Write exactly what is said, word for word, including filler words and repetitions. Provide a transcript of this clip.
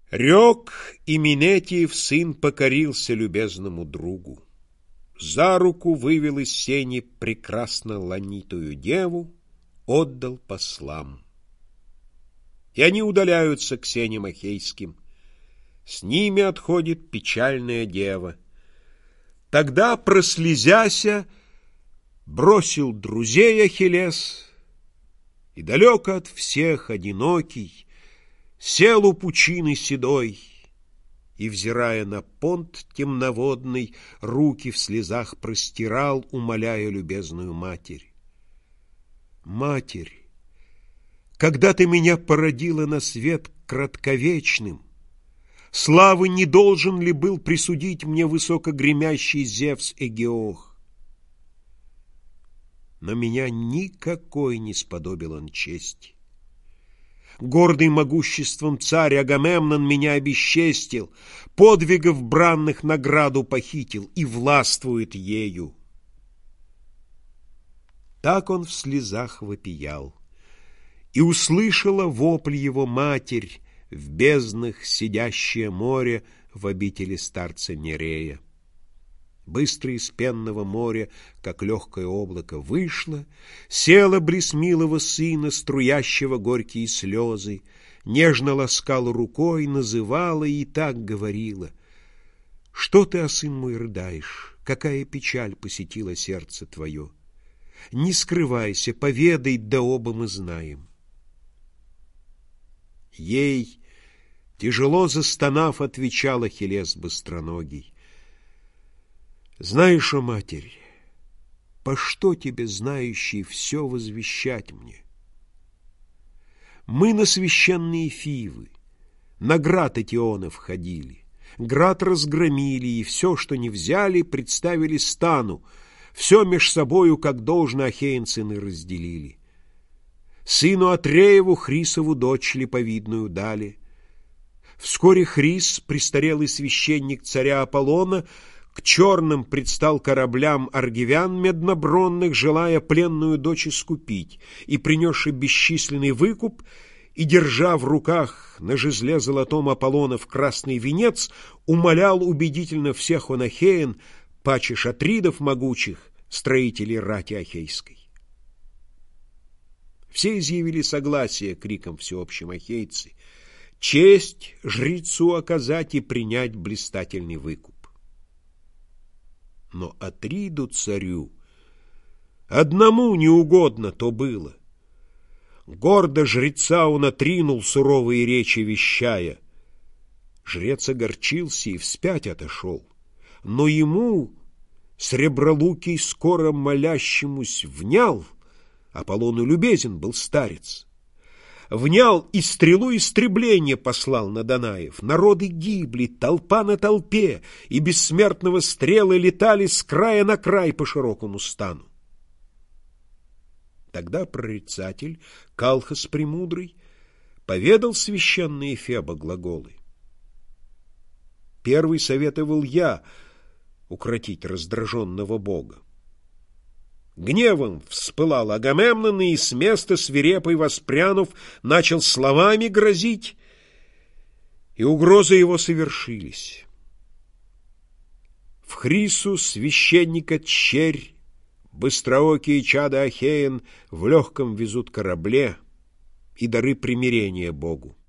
Рек, и Минетиев сын покорился любезному другу. За руку вывел из сени прекрасно ланитую деву, отдал послам. И они удаляются к сеням ахейским. С ними отходит печальная дева. Тогда, прослезяся, бросил друзей Ахиллес, и далеко от всех, одинокий, сел у пучины седой, и, взирая на понт темноводный, руки в слезах простирал, умоляя любезную матерь. Матерь, когда ты меня породила на свет кратковечным, славы не должен ли был присудить мне высокогремящий Зевс Эгеох? Но меня никакой не сподобил он чести. Гордый могуществом царь Агамемнон меня обесчестил, подвигов бранных награду похитил и властвует ею. Так он в слезах вопиял, и услышала вопль его матерь, в безднах сидящее море в обители старца Нерея. Быстро из пенного моря, как легкое облако, вышло, села близ милого сына, струящего горькие слезы, нежно ласкала рукой, называла и так говорила: «Что ты, о сын мой, рыдаешь? Какая печаль посетила сердце твое? Не скрывайся, поведай, да оба мы знаем». Ей, тяжело застонав, отвечал Ахиллес быстроногий: «Знаешь, о матерь, по что тебе, знающий, все возвещать мне? Мы на священные Фивы, на град Этионов ходили, град разгромили, и все, что не взяли, представили стану, все меж собою, как должно, ахеенцины разделили. Сыну Атрееву Хрисову дочь липовидную дали. Вскоре Хрис, престарелый священник царя Аполлона, к черным предстал кораблям аргивян меднобронных, желая пленную дочь искупить, и, принесший бесчисленный выкуп, и, держа в руках на жезле золотом Аполлонов красный венец, умолял убедительно всех он ахеян, паче шатридов могучих, строителей рати ахейской. Все изъявили согласие криком всеобщим ахейцы: честь жрецу оказать и принять блистательный выкуп. Но Атриду царю одному неугодно то было. Гордо жреца он отринул, суровые речи вещая. Жрец огорчился и вспять отошел, но ему, сребролукий, скоро молящемусь, внял. Аполлону любезен был старец. Внял и стрелу истребления послал на Данаев. Народы гибли, толпа на толпе, и бессмертного стрелы летали с края на край по широкому стану. Тогда прорицатель, Калхас премудрый, поведал священные Феба глаголы. Первый советовал я укротить раздраженного бога. Гневом вспылал Агамемнон, и с места свирепой воспрянув, начал словами грозить, и угрозы его совершились. В Хрису священника черь быстроокие чада Ахеян в легком везут корабле и дары примирения Богу.